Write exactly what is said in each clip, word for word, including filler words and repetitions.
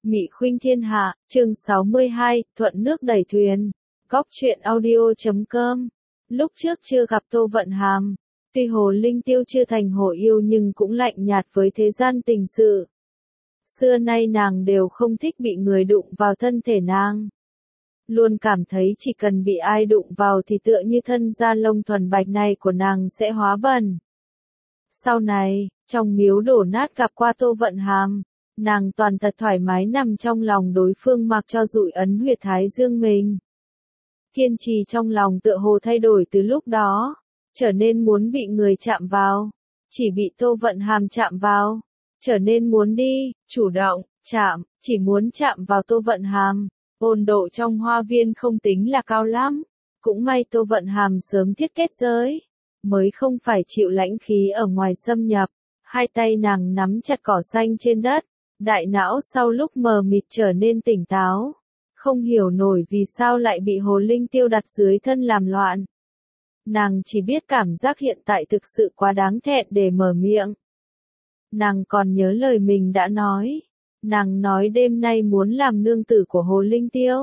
Mị Khuynh Thiên Hạ, chương sáu mươi hai, thuận nước đẩy thuyền. Góc truyện audio chấm com. Lúc trước chưa gặp Tô Vận Hàm, tuy Hồ Linh Tiêu chưa thành hồ yêu nhưng cũng lạnh nhạt với thế gian tình sự. Xưa nay nàng đều không thích bị người đụng vào thân thể nàng. Luôn cảm thấy chỉ cần bị ai đụng vào thì tựa như thân da lông thuần bạch này của nàng sẽ hóa bẩn. Sau này, trong miếu đổ nát gặp qua Tô Vận Hàm, nàng toàn thật thoải mái nằm trong lòng đối phương mặc cho dụi ấn huyệt thái dương mình. Kiên trì trong lòng tựa hồ thay đổi từ lúc đó, trở nên muốn bị người chạm vào, chỉ bị Tô Vận Hàm chạm vào, trở nên muốn đi, chủ động, chạm, chỉ muốn chạm vào Tô Vận Hàm. Ôn độ trong hoa viên không tính là cao lắm, cũng may Tô Vận Hàm sớm thiết kết giới, mới không phải chịu lãnh khí ở ngoài xâm nhập. Hai tay nàng nắm chặt cỏ xanh trên đất, đại não sau lúc mờ mịt trở nên tỉnh táo, không hiểu nổi vì sao lại bị Hồ Linh Tiêu đặt dưới thân làm loạn. Nàng chỉ biết cảm giác hiện tại thực sự quá đáng thẹn để mở miệng. Nàng còn nhớ lời mình đã nói, nàng nói đêm nay muốn làm nương tử của Hồ Linh Tiêu.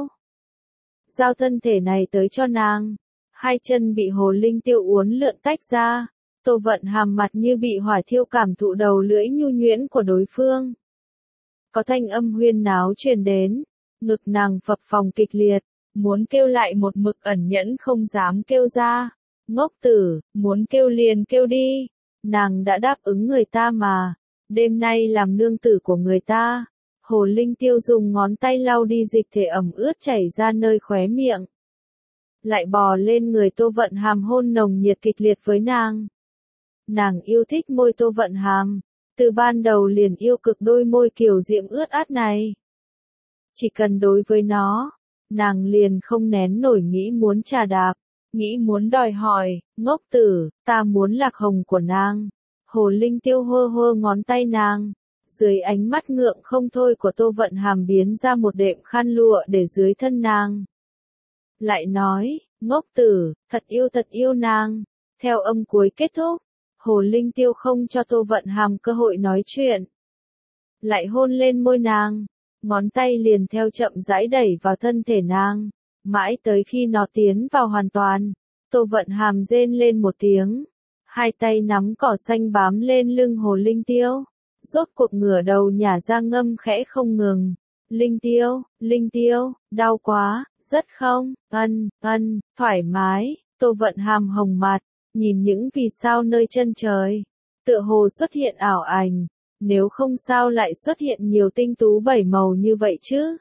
Giao thân thể này tới cho nàng, hai chân bị Hồ Linh Tiêu uốn lượn tách ra. Tô Vận Hàm mặt như bị hỏa thiêu cảm thụ đầu lưỡi nhu nhuyễn của đối phương. Có thanh âm huyên náo truyền đến, ngực nàng phập phồng kịch liệt, muốn kêu lại một mực ẩn nhẫn không dám kêu ra. Ngốc tử, muốn kêu liền kêu đi, nàng đã đáp ứng người ta mà, đêm nay làm nương tử của người ta. Hồ Linh Tiêu dùng ngón tay lau đi dịch thể ẩm ướt chảy ra nơi khóe miệng. Lại bò lên người Tô Vận Hàm hôn nồng nhiệt kịch liệt với nàng. Nàng yêu thích môi Tô Vận Hàm, từ ban đầu liền yêu cực đôi môi kiều diễm ướt át này. Chỉ cần đối với nó, nàng liền không nén nổi nghĩ muốn trà đạp, nghĩ muốn đòi hỏi, ngốc tử, ta muốn lạc hồng của nàng. Hồ Linh Tiêu hơ hơ ngón tay nàng, dưới ánh mắt ngượng không thôi của Tô Vận Hàm biến ra một đệm khăn lụa để dưới thân nàng. Lại nói, ngốc tử, thật yêu thật yêu nàng. Theo âm cuối kết thúc, Hồ Linh Tiêu không cho Tô Vận Hàm cơ hội nói chuyện. Lại hôn lên môi nàng, ngón tay liền theo chậm rãi đẩy vào thân thể nàng, mãi tới khi nó tiến vào hoàn toàn. Tô Vận Hàm rên lên một tiếng, hai tay nắm cỏ xanh bám lên lưng Hồ Linh Tiêu, rốt cuộc ngửa đầu nhả ra ngâm khẽ không ngừng. Linh Tiêu, Linh Tiêu, đau quá, rất không, ân, ân, thoải mái. Tô Vận Hàm hồng mặt, nhìn những vì sao nơi chân trời, tựa hồ xuất hiện ảo ảnh, nếu không sao lại xuất hiện nhiều tinh tú bảy màu như vậy chứ.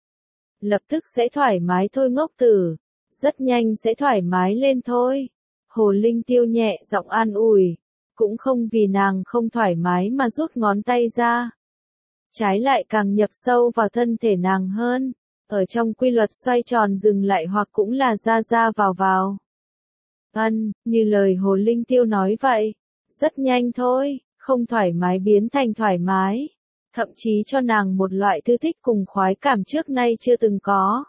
Lập tức sẽ thoải mái thôi ngốc tử, rất nhanh sẽ thoải mái lên thôi. Hồ Linh Tiêu nhẹ giọng an ủi, cũng không vì nàng không thoải mái mà rút ngón tay ra. Trái lại càng nhập sâu vào thân thể nàng hơn, ở trong quy luật xoay tròn dừng lại hoặc cũng là ra ra vào vào. Ân, như lời Hồ Linh Tiêu nói vậy, rất nhanh thôi, không thoải mái biến thành thoải mái, thậm chí cho nàng một loại thư thích cùng khoái cảm trước nay chưa từng có.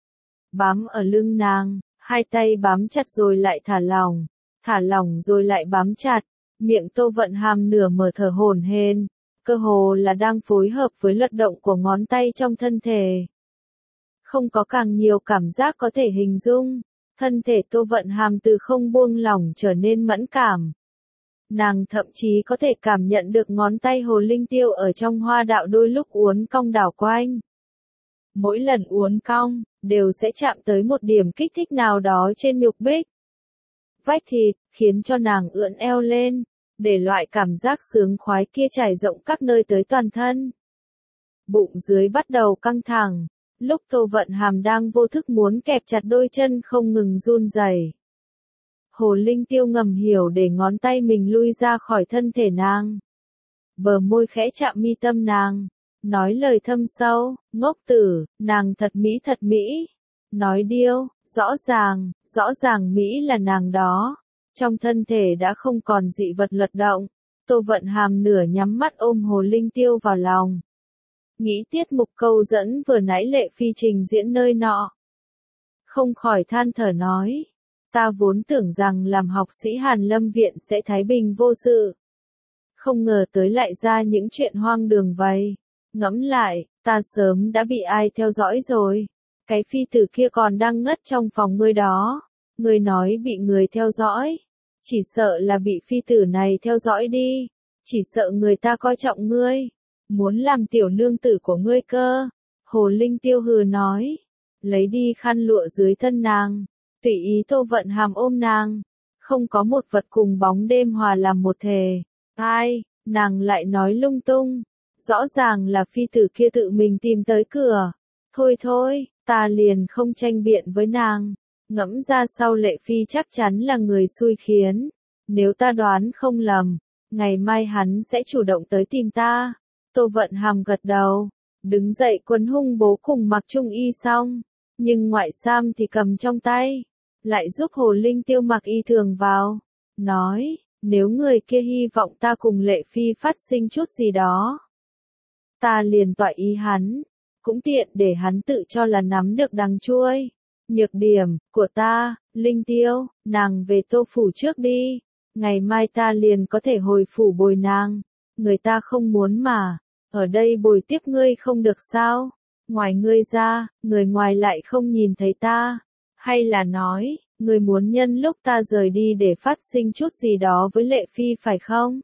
Bám ở lưng nàng, hai tay bám chặt rồi lại thả lỏng, thả lỏng rồi lại bám chặt, miệng Tô Vận Hàm nửa mở thở hổn hển, cơ hồ là đang phối hợp với luật động của ngón tay trong thân thể. Không có càng nhiều cảm giác có thể hình dung. Thân thể Tô Vận Hàm từ không buông lỏng trở nên mẫn cảm. Nàng thậm chí có thể cảm nhận được ngón tay Hồ Linh Tiêu ở trong hoa đạo đôi lúc uốn cong đảo quanh. Mỗi lần uốn cong, đều sẽ chạm tới một điểm kích thích nào đó trên nhục bích. Vách thịt, khiến cho nàng ưỡn eo lên, để loại cảm giác sướng khoái kia trải rộng các nơi tới toàn thân. Bụng dưới bắt đầu căng thẳng. Lúc Tô Vận Hàm đang vô thức muốn kẹp chặt đôi chân không ngừng run rẩy. Hồ Linh Tiêu ngầm hiểu để ngón tay mình lui ra khỏi thân thể nàng. Bờ môi khẽ chạm mi tâm nàng, nói lời thâm sâu, ngốc tử, nàng thật mỹ thật mỹ. Nói điêu, rõ ràng, rõ ràng mỹ là nàng đó. Trong thân thể đã không còn dị vật lật động, Tô Vận Hàm nửa nhắm mắt ôm Hồ Linh Tiêu vào lòng. Nghĩ tiết mục câu dẫn vừa nãy Lệ Phi trình diễn nơi nọ. Không khỏi than thở nói, ta vốn tưởng rằng làm học sĩ Hàn Lâm Viện sẽ thái bình vô sự. Không ngờ tới lại ra những chuyện hoang đường vậy. Ngẫm lại, ta sớm đã bị ai theo dõi rồi. Cái phi tử kia còn đang ngất trong phòng ngươi đó. Ngươi nói bị người theo dõi. Chỉ sợ là bị phi tử này theo dõi đi. Chỉ sợ người ta coi trọng ngươi. Muốn làm tiểu nương tử của ngươi cơ. Hồ Linh Tiêu hừ nói. Lấy đi khăn lụa dưới thân nàng. Tùy ý Tô Vận Hàm ôm nàng. Không có một vật cùng bóng đêm hòa làm một thể. Ai, nàng lại nói lung tung. Rõ ràng là phi tử kia tự mình tìm tới cửa. Thôi thôi, ta liền không tranh biện với nàng. Ngẫm ra sau Lệ Phi chắc chắn là người xui khiến. Nếu ta đoán không lầm, ngày mai hắn sẽ chủ động tới tìm ta. Tô Vận Hàm gật đầu. Đứng dậy quấn hung bố cùng mặc trung y xong. Nhưng ngoại sam thì cầm trong tay. Lại giúp Hồ Linh Tiêu mặc y thường vào. Nói, nếu người kia hy vọng ta cùng Lệ Phi phát sinh chút gì đó. Ta liền tọa ý hắn. Cũng tiện để hắn tự cho là nắm được đằng chuôi. Nhược điểm của ta, Linh Tiêu, nàng về Tô phủ trước đi. Ngày mai ta liền có thể hồi phủ bồi nàng. Người ta không muốn mà. Ở đây bồi tiếp ngươi không được sao? Ngoài ngươi ra, người ngoài lại không nhìn thấy ta. Hay là nói, ngươi muốn nhân lúc ta rời đi để phát sinh chút gì đó với Lệ Phi phải không?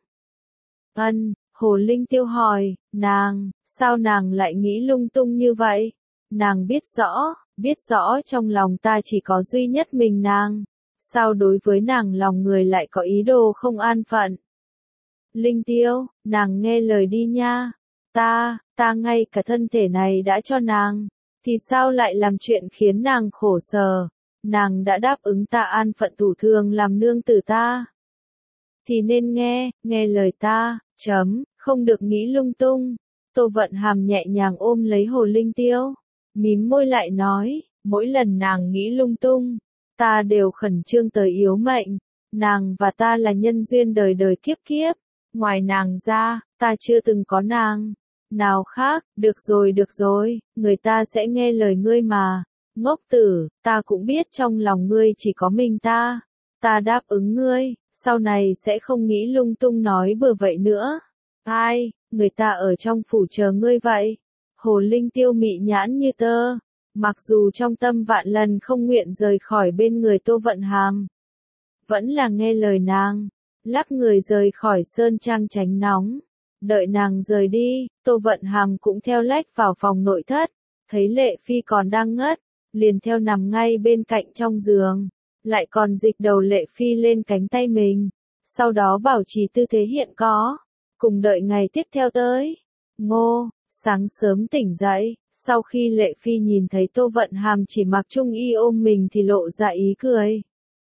Ân, Hồ Linh Tiêu hỏi, nàng, sao nàng lại nghĩ lung tung như vậy? Nàng biết rõ, biết rõ trong lòng ta chỉ có duy nhất mình nàng. Sao đối với nàng lòng người lại có ý đồ không an phận? Linh Tiêu, nàng nghe lời đi nha. Ta, ta ngay cả thân thể này đã cho nàng. Thì sao lại làm chuyện khiến nàng khổ sở? Nàng đã đáp ứng ta an phận thủ thường làm nương tử ta. Thì nên nghe, nghe lời ta, chấm, không được nghĩ lung tung. Tô Vận Hàm nhẹ nhàng ôm lấy Hồ Linh Tiêu. Mím môi lại nói, mỗi lần nàng nghĩ lung tung, ta đều khẩn trương tới yếu mệnh. Nàng và ta là nhân duyên đời đời kiếp kiếp. Ngoài nàng ra, ta chưa từng có nàng. Nào khác, được rồi được rồi, người ta sẽ nghe lời ngươi mà. Ngốc tử, ta cũng biết trong lòng ngươi chỉ có mình ta. Ta đáp ứng ngươi, sau này sẽ không nghĩ lung tung nói bừa vậy nữa. Ai, người ta ở trong phủ chờ ngươi vậy. Hồ Linh Tiêu mị nhãn như tơ. Mặc dù trong tâm vạn lần không nguyện rời khỏi bên người Tô Vận Hàm. Vẫn là nghe lời nàng. Lắc người rời khỏi sơn trang tránh nóng. Đợi nàng rời đi, Tô Vận Hàm cũng theo lách vào phòng nội thất. Thấy Lệ Phi còn đang ngất. Liền theo nằm ngay bên cạnh trong giường. Lại còn dịch đầu Lệ Phi lên cánh tay mình. Sau đó bảo trì tư thế hiện có. Cùng đợi ngày tiếp theo tới. Ngô, sáng sớm tỉnh dậy. Sau khi Lệ Phi nhìn thấy Tô Vận Hàm chỉ mặc trung y ôm mình thì lộ ra ý cười.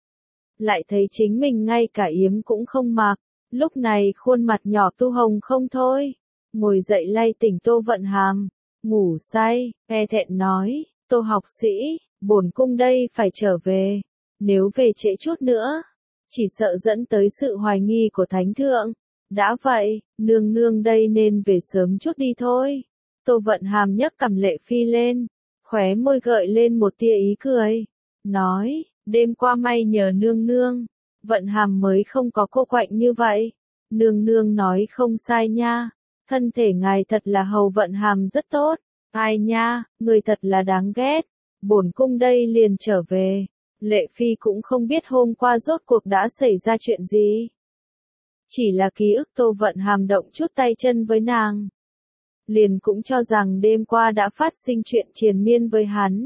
Lại thấy chính mình ngay cả yếm cũng không mặc. Lúc này khuôn mặt nhỏ tu hồng không thôi. Ngồi dậy lay tỉnh Tô Vận Hàm. Ngủ say, e thẹn nói. Tô học sĩ, bổn cung đây phải trở về. Nếu về trễ chút nữa, chỉ sợ dẫn tới sự hoài nghi của thánh thượng. Đã vậy, nương nương đây nên về sớm chút đi thôi. Tô Vận Hàm nhấc cằm Lệ Phi lên, khóe môi gợi lên một tia ý cười. Nói, đêm qua may nhờ nương nương, Vận Hàm mới không có cô quạnh như vậy. Nương nương nói không sai nha, thân thể ngài thật là hầu Vận Hàm rất tốt. Ai nha, người thật là đáng ghét. Bổn cung đây liền trở về. Lệ Phi cũng không biết hôm qua rốt cuộc đã xảy ra chuyện gì. Chỉ là ký ức Tô Vận Hàm động chút tay chân với nàng. Liền cũng cho rằng đêm qua đã phát sinh chuyện triền miên với hắn.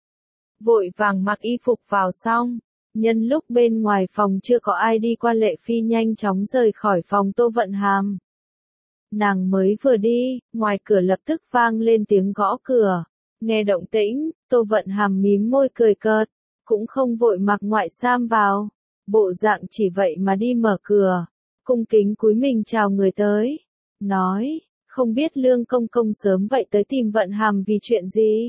Vội vàng mặc y phục vào xong. Nhân lúc bên ngoài phòng chưa có ai đi qua, Lệ Phi nhanh chóng rời khỏi phòng Tô Vận Hàm. Nàng mới vừa đi, ngoài cửa lập tức vang lên tiếng gõ cửa. Nghe động tĩnh, Tô Vận Hàm mím môi cười cợt, cũng không vội mặc ngoại sam vào. Bộ dạng chỉ vậy mà đi mở cửa, cung kính cúi mình chào người tới. Nói, không biết Lương công công sớm vậy tới tìm Vận Hàm vì chuyện gì?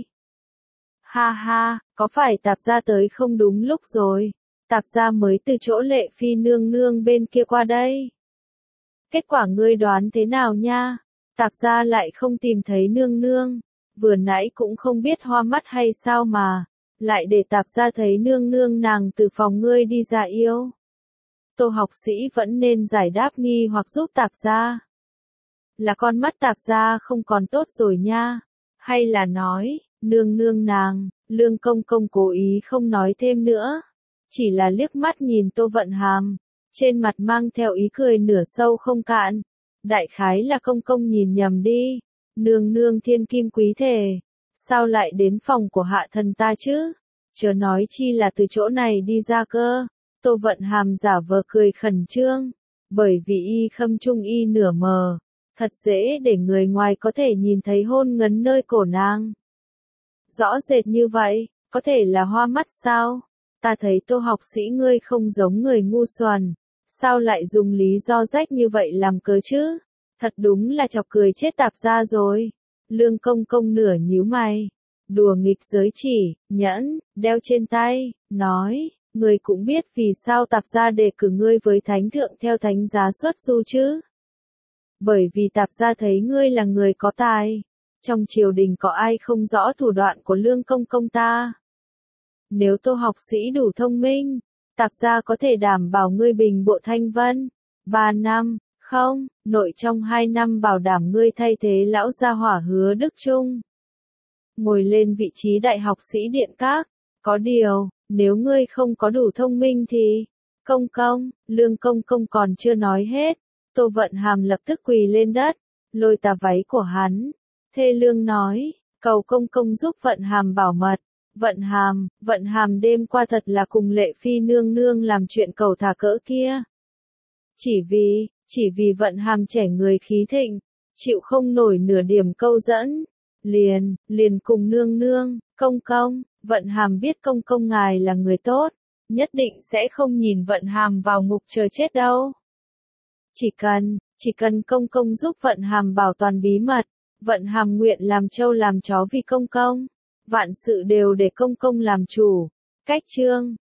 Ha ha, có phải tạp gia tới không đúng lúc rồi? Tạp gia mới từ chỗ Lệ Phi nương nương bên kia qua đây. Kết quả ngươi đoán thế nào nha? Tạp gia lại không tìm thấy nương nương. Vừa nãy cũng không biết hoa mắt hay sao mà. Lại để tạp gia thấy nương nương nàng từ phòng ngươi đi ra yêu. Tô học sĩ vẫn nên giải đáp nghi hoặc giúp tạp gia. Là con mắt tạp gia không còn tốt rồi nha. Hay là nói, nương nương nàng, Lương công công cố ý không nói thêm nữa. Chỉ là liếc mắt nhìn Tô Vận Hàm, trên mặt mang theo ý cười nửa sâu không cạn. Đại khái là công công nhìn nhầm đi, nương nương thiên kim quý thể, sao lại đến phòng của hạ thần ta chứ? Chớ nói chi là từ chỗ này đi ra cơ. Tô Vận Hàm giả vờ cười khẩn trương, bởi vì y khâm trung y nửa mờ, thật dễ để người ngoài có thể nhìn thấy hôn ngấn nơi cổ nàng. Rõ rệt như vậy, có thể là hoa mắt sao? Ta thấy Tô học sĩ ngươi không giống người ngu xuẩn, sao lại dùng lý do rách như vậy làm cớ chứ? Thật đúng là chọc cười chết tạp gia rồi. Lương công công nửa nhíu mày, đùa nghịch giới chỉ, nhẫn, đeo trên tay, nói, ngươi cũng biết vì sao tạp gia đề cử ngươi với thánh thượng theo thánh giá xuất du chứ? Bởi vì tạp gia thấy ngươi là người có tài. Trong triều đình có ai không rõ thủ đoạn của lương công công ta? Nếu Tô học sĩ đủ thông minh, tạp gia có thể đảm bảo ngươi bình bộ thanh vân. Ba năm, không, nội trong hai năm bảo đảm ngươi thay thế lão gia hỏa Hứa Đức Trung. Ngồi lên vị trí đại học sĩ điện các. Có điều, nếu ngươi không có đủ thông minh thì, công công, lương công công còn chưa nói hết. Tô Vận Hàm lập tức quỳ lên đất, lôi tà váy của hắn. Thê lương nói, cầu công công giúp Vận Hàm bảo mật. Vận Hàm, Vận Hàm đêm qua thật là cùng Lệ Phi nương nương làm chuyện cầu thả cỡ kia. Chỉ vì, chỉ vì Vận Hàm trẻ người khí thịnh, chịu không nổi nửa điểm câu dẫn. Liền, liền cùng nương nương, công công, Vận Hàm biết công công ngài là người tốt, nhất định sẽ không nhìn Vận Hàm vào ngục chờ chết đâu. Chỉ cần, chỉ cần công công giúp Vận Hàm bảo toàn bí mật, Vận Hàm nguyện làm trâu làm chó vì công công, vạn sự đều để công công làm chủ. Cách chương